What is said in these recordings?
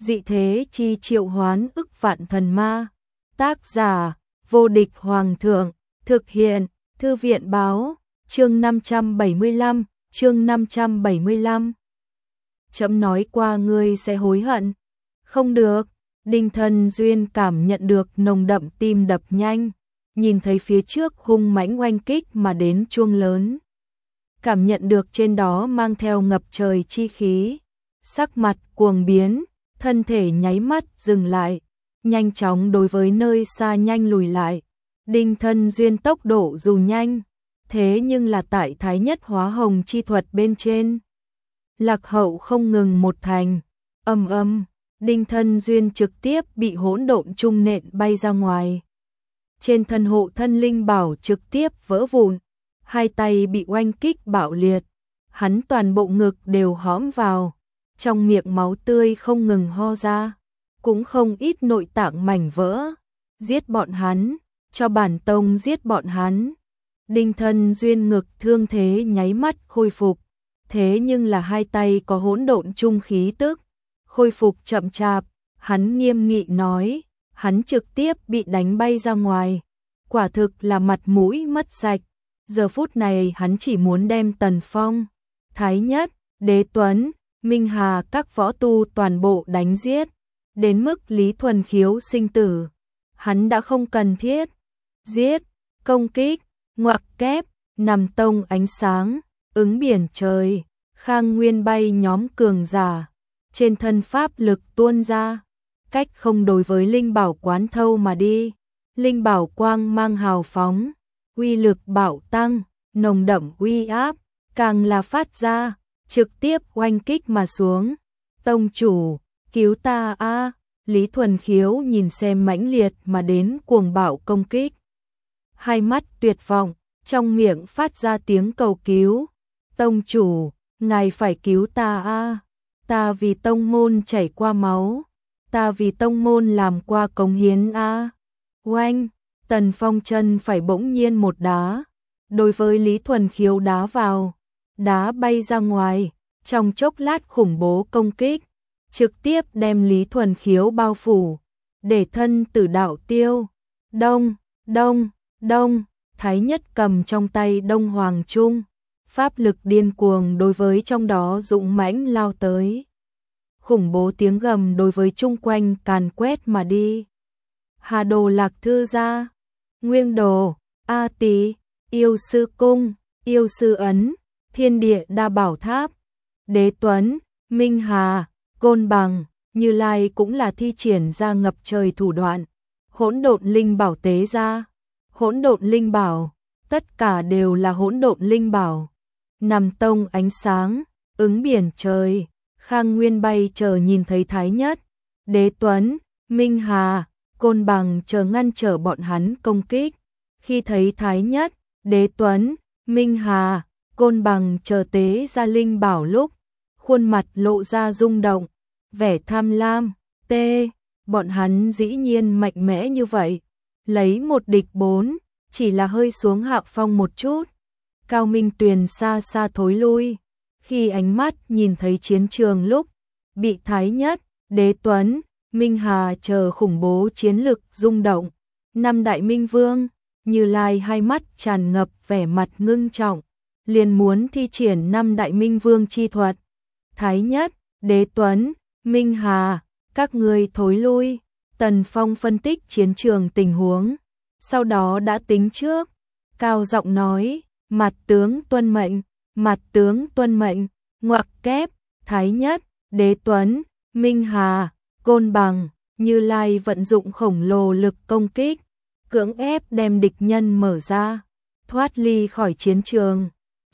dị thế chi triệu hoán ức vạn thần ma. Tác giả, vô địch hoàng thượng, thực hiện, thư viện báo, chương 575, chương 575. Chấm nói qua ngươi sẽ hối hận. Không được, Đinh Thân Duyên cảm nhận được nồng đậm tim đập nhanh, nhìn thấy phía trước hung mãnh oanh kích mà đến chuông lớn. Cảm nhận được trên đó mang theo ngập trời chi khí, sắc mặt cuồng biến, thân thể nháy mắt dừng lại, nhanh chóng đối với nơi xa nhanh lùi lại. Đinh Thân Duyên tốc độ dù nhanh, thế nhưng là tại Thái Nhất Hóa Hồng chi thuật bên trên lạc hậu không ngừng một thành. Đinh Thân Duyên trực tiếp bị hỗn độn trung nện bay ra ngoài. Trên thân hộ thân linh bảo trực tiếp vỡ vụn, hai tay bị oanh kích bạo liệt, hắn toàn bộ ngực đều hõm vào, trong miệng máu tươi không ngừng ho ra, cũng không ít nội tạng mảnh vỡ. Giết bọn hắn, cho bản tông giết bọn hắn. Đinh Thân Duyên ngực thương thế nháy mắt khôi phục, thế nhưng là hai tay có hỗn độn trung khí tức, khôi phục chậm chạp. Hắn nghiêm nghị nói, hắn trực tiếp bị đánh bay ra ngoài, quả thực là mặt mũi mất sạch. Giờ phút này hắn chỉ muốn đem Tần Phong, Thái Nhất, Đế Tuấn, Minh Hà các võ tu toàn bộ đánh giết, đến mức Lý Thuần Khiếu sinh tử, hắn đã không cần thiết. Giết, công kích, ngoặc kép, nằm tông ánh sáng, ứng biển trời, Khang Nguyên bay nhóm cường giả, trên thân pháp lực tuôn ra, cách không đối với linh bảo quán thâu mà đi. Linh bảo quang mang hào phóng, uy lực bạo tăng, nồng đậm uy áp, càng là phát ra, trực tiếp oanh kích mà xuống. Tông chủ, cứu ta a! Lý Thuần Khiếu nhìn xem mãnh liệt mà đến cuồng bạo công kích, hai mắt tuyệt vọng, trong miệng phát ra tiếng cầu cứu. Tông chủ, ngài phải cứu ta a! Ta vì tông môn chảy qua máu, ta vì tông môn làm qua cống hiến a! Oanh, Tần Phong chân phải bỗng nhiên một đá, đối với Lý Thuần Khiếu đá vào, đá bay ra ngoài, trong chốc lát khủng bố công kích, trực tiếp đem Lý Thuần Khiếu bao phủ, để thân tử đạo tiêu. Đông, đông, đông, Thái Nhất cầm trong tay Đông Hoàng Trung, pháp lực điên cuồng đối với trong đó dũng mãnh lao tới. Khủng bố tiếng gầm đối với chung quanh càn quét mà đi. Hà Đồ Lạc Thư Gia, Nguyên Đồ, A Tý, Yêu Sư Cung, Yêu Sư Ấn, Thiên Địa Đa Bảo Tháp, Đế Tuấn, Minh Hà, Côn Bằng, Như Lai cũng là thi triển ra ngập trời thủ đoạn. Hỗn độn linh bảo tế ra, hỗn độn linh bảo, tất cả đều là hỗn độn linh bảo. Nằm tông ánh sáng, ứng biển trời, Khang Nguyên bay chờ nhìn thấy Thái Nhất, Đế Tuấn, Minh Hà, Côn Bằng chờ ngăn trở bọn hắn công kích. Khi thấy Thái Nhất, Đế Tuấn, Minh Hà, Côn Bằng chờ tế ra linh bảo lúc, khuôn mặt lộ ra rung động, vẻ tham lam. Bọn hắn dĩ nhiên mạnh mẽ như vậy, lấy một địch bốn, chỉ là hơi xuống hạ phong một chút. Cao Minh Tuyền xa xa thối lui, khi ánh mắt nhìn thấy chiến trường lúc, bị Thái Nhất, Đế Tuấn, Minh Hà chờ khủng bố chiến lực rung động. Năm đại minh vương, Như Lai hai mắt tràn ngập vẻ mặt ngưng trọng, liền muốn thi triển năm đại minh vương chi thuật. Thái Nhất, Đế Tuấn, Minh Hà, các ngươi thối lui. Tần Phong phân tích chiến trường tình huống, sau đó đã tính trước, cao giọng nói, mặt tướng tuân mệnh, mặt tướng tuân mệnh. Ngoặc kép, Thái Nhất, Đế Tuấn, Minh Hà, Côn Bằng, Như Lai vận dụng khổng lồ lực công kích, cưỡng ép đem địch nhân mở ra, thoát ly khỏi chiến trường.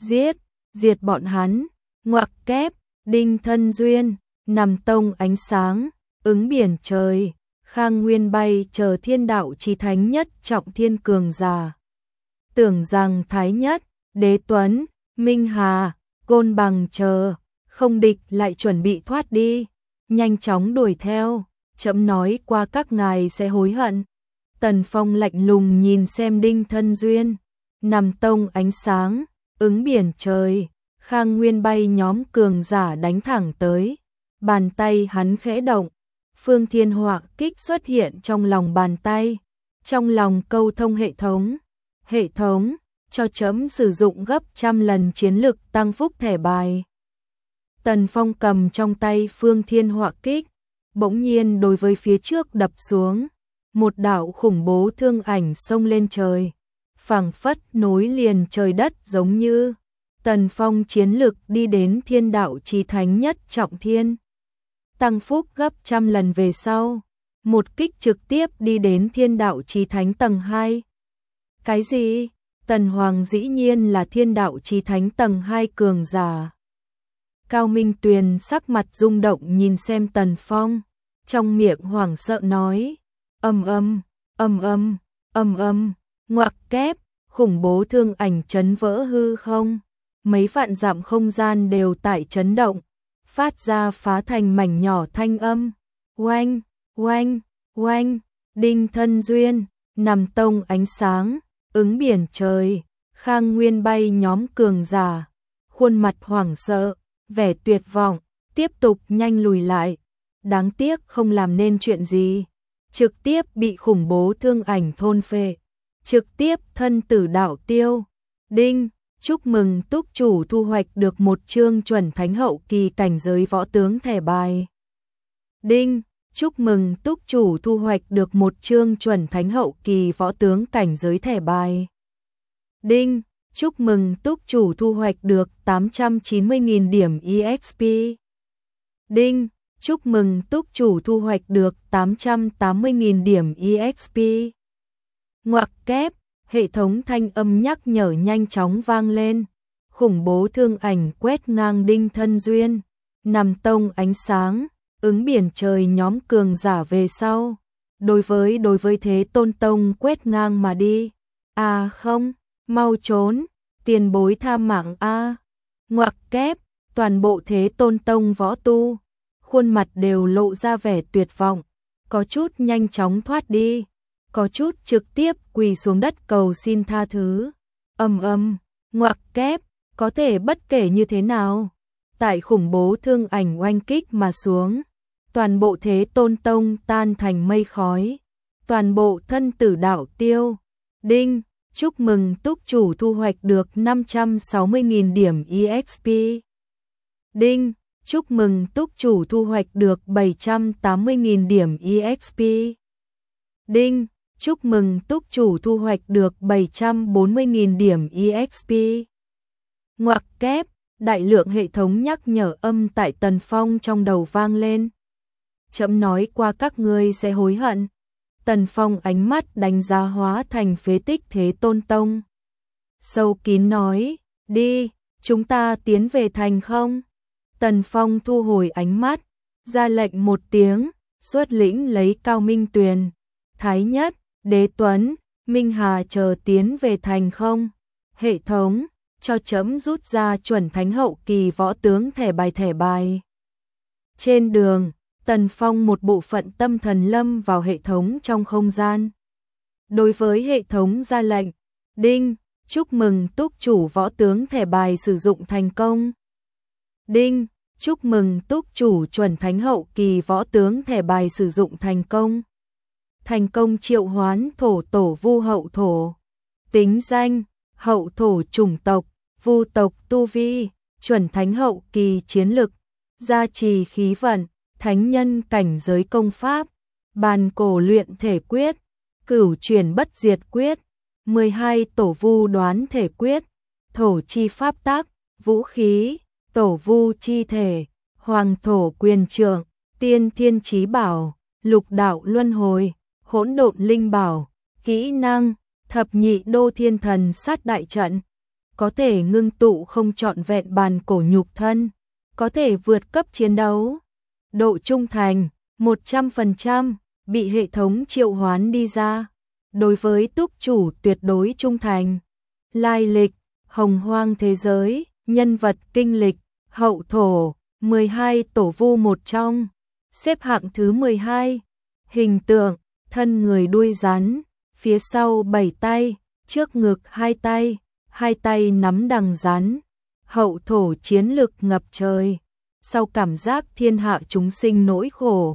Diệt bọn hắn. Ngoặc kép, Đinh Thân Duyên, nằm tông ánh sáng, ứng biển trời, Khang Nguyên bay chờ thiên đạo chi thánh nhất trọng thiên cường giả. Tưởng rằng Thái Nhất, Đế Tuấn, Minh Hà, Côn Bằng chờ không địch lại chuẩn bị thoát đi, nhanh chóng đuổi theo, chậm nói qua các ngài sẽ hối hận. Tần Phong lạnh lùng nhìn xem Đinh Thân Duyên, nằm tông ánh sáng, ứng biển trời, Khang Nguyên bay nhóm cường giả đánh thẳng tới, bàn tay hắn khẽ động, Phương Thiên Họa Kích xuất hiện trong lòng bàn tay, trong lòng câu thông hệ thống, cho chấm sử dụng gấp trăm lần chiến lực tăng phúc thẻ bài. Tần Phong cầm trong tay Phương Thiên Họa Kích, bỗng nhiên đối với phía trước đập xuống, một đạo khủng bố thương ảnh xông lên trời, phảng phất nối liền trời đất giống như Tần Phong chiến lực đi đến thiên đạo chí thánh nhất trọng thiên. Tăng phúc gấp trăm lần về sau, một kích trực tiếp đi đến thiên đạo chí thánh tầng 2. Cái gì? Tần Hoàng dĩ nhiên là thiên đạo chí thánh tầng 2 cường giả. Cao Minh Tuyền sắc mặt rung động nhìn xem Tần Phong, trong miệng hoảng sợ nói, ngoặc kép, khủng bố thương ảnh chấn vỡ hư không, mấy vạn dặm không gian đều tại chấn động, phát ra phá thành mảnh nhỏ thanh âm, oanh, oanh, oanh, đinh thân duyên, nằm tông ánh sáng, ứng biển trời, Khang Nguyên bay nhóm cường giả, khuôn mặt hoảng sợ, vẻ tuyệt vọng, tiếp tục nhanh lùi lại, đáng tiếc không làm nên chuyện gì, trực tiếp bị khủng bố thương ảnh thôn phệ, trực tiếp thân tử đạo tiêu. Đinh, chúc mừng túc chủ thu hoạch được một chương chuẩn thánh hậu kỳ cảnh giới võ tướng thẻ bài. Đinh, chúc mừng túc chủ thu hoạch được một chương chuẩn thánh hậu kỳ võ tướng cảnh giới thẻ bài. Đinh, chúc mừng túc chủ thu hoạch được 890.000 điểm EXP. Đinh, chúc mừng túc chủ thu hoạch được 880.000 điểm EXP. Ngoặc kép, hệ thống thanh âm nhắc nhở nhanh chóng vang lên. Khủng bố thương ảnh quét ngang đinh thân duyên, nằm tông ánh sáng, ứng biển trời nhóm cường giả về sau. Đối với Thế Tôn Tông quét ngang mà đi. À không, mau trốn, tiền bối tha mạng a. Ngoặc kép, toàn bộ Thế Tôn Tông võ tu, khuôn mặt đều lộ ra vẻ tuyệt vọng, có chút nhanh chóng thoát đi, có chút trực tiếp quỳ xuống đất cầu xin tha thứ. Ngoặc kép, có thể bất kể như thế nào, tại khủng bố thương ảnh oanh kích mà xuống, toàn bộ Thế Tôn Tông tan thành mây khói, toàn bộ thân tử đạo tiêu. Đinh, chúc mừng túc chủ thu hoạch được 560.000 điểm EXP. Đinh, chúc mừng túc chủ thu hoạch được 780.000 điểm EXP. Đinh, chúc mừng túc chủ thu hoạch được 740.000 điểm EXP. Ngoặc kép, đại lượng hệ thống nhắc nhở âm tại Tần Phong trong đầu vang lên. Chậm nói qua các ngươi sẽ hối hận. Tần Phong ánh mắt đánh giá hóa thành phế tích Thế Tôn Tông. Sâu kín nói, đi, chúng ta tiến về thành không? Tần Phong thu hồi ánh mắt, ra lệnh một tiếng, xuất lĩnh lấy Cao Minh Tuyền, Thái Nhất, Đế Tuấn, Minh Hà chờ tiến về thành không? Hệ thống, cho chấm rút ra chuẩn thánh hậu kỳ võ tướng thẻ bài. Trên đường, Tần Phong một bộ phận tâm thần lâm vào hệ thống trong không gian. Đối với hệ thống ra lệnh, đinh, chúc mừng túc chủ võ tướng thẻ bài sử dụng thành công. Đinh, chúc mừng túc chủ chuẩn thánh hậu kỳ võ tướng thẻ bài sử dụng thành công. Thành công triệu hoán thổ tổ vu hậu thổ. Tính danh, hậu thổ chủng tộc, vu tộc tu vi, chuẩn thánh hậu kỳ chiến lực, gia trì khí vận, thánh nhân cảnh giới công pháp, bàn cổ luyện thể quyết, cửu chuyển bất diệt quyết, 12 tổ vu đoán thể quyết, thổ chi pháp tắc, vũ khí, tổ vu chi thể, hoàng thổ quyền trượng, tiên thiên chí bảo, lục đạo luân hồi, hỗn độn linh bảo, kỹ năng, thập nhị đô thiên thần sát đại trận, có thể ngưng tụ không trọn vẹn bàn cổ nhục thân, có thể vượt cấp chiến đấu. Độ trung thành 100%, bị hệ thống triệu hoán đi ra. Đối với túc chủ tuyệt đối trung thành. Lai lịch, hồng hoang thế giới, nhân vật kinh lịch, hậu thổ, 12 tổ vu một trong, xếp hạng thứ 12. Hình tượng, thân người đuôi rắn, phía sau 7 tay, trước ngực 2 tay nắm đằng rắn. Hậu thổ chiến lực ngập trời. Sau cảm giác thiên hạ chúng sinh nỗi khổ,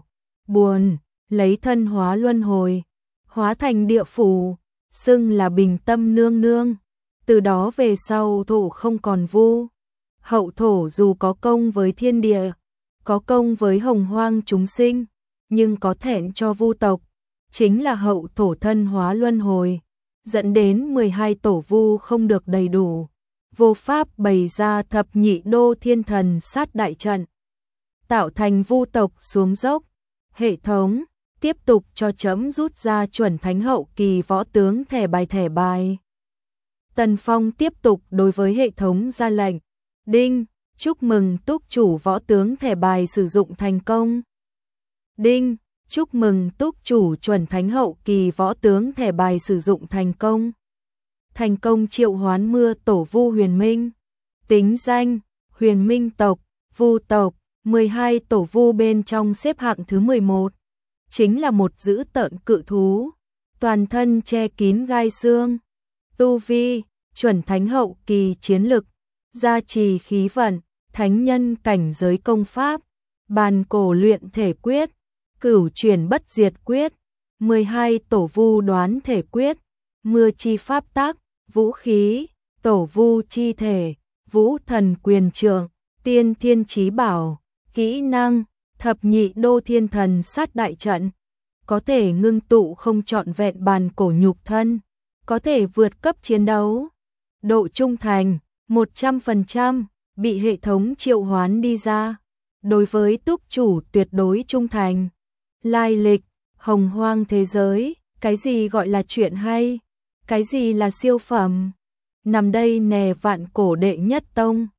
buồn, lấy thân hóa luân hồi, hóa thành địa phủ, xưng là Bình Tâm nương nương. Từ đó về sau thổ không còn vu. Hậu thổ dù có công với thiên địa, có công với hồng hoang chúng sinh, nhưng có thẹn cho vu tộc, chính là hậu thổ thân hóa luân hồi, dẫn đến 12 tổ vu không được đầy đủ. Vô pháp bày ra thập nhị đô thiên thần sát đại trận, tạo thành vu tộc xuống dốc. Hệ thống tiếp tục cho chấm rút ra chuẩn thánh hậu kỳ võ tướng thẻ bài. Tần Phong tiếp tục đối với hệ thống ra lệnh. Đinh, chúc mừng túc chủ võ tướng thẻ bài sử dụng thành công. Đinh, chúc mừng túc chủ chuẩn thánh hậu kỳ võ tướng thẻ bài sử dụng thành công. Thành công triệu hoán mưa tổ vu huyền minh. Tính danh, huyền minh tộc, vu tộc, 12 tổ vu bên trong xếp hạng thứ 11. Chính là một dữ tợn cự thú, toàn thân che kín gai xương. Tu vi, chuẩn thánh hậu kỳ chiến lực, gia trì khí vận, thánh nhân cảnh giới công pháp, bàn cổ luyện thể quyết, cửu chuyển bất diệt quyết, 12 tổ vu đoán thể quyết, mưa chi pháp tác, vũ khí, tổ vu chi thể, vũ thần quyền trượng, tiên thiên chí bảo, kỹ năng, thập nhị đô thiên thần sát đại trận, có thể ngưng tụ không trọn vẹn bàn cổ nhục thân, có thể vượt cấp chiến đấu. Độ trung thành 100%, bị hệ thống triệu hoán đi ra. Đối với túc chủ tuyệt đối trung thành. Lai lịch, hồng hoang thế giới, cái gì gọi là chuyện hay, cái gì là siêu phẩm. Nằm đây nè vạn cổ đệ nhất tông,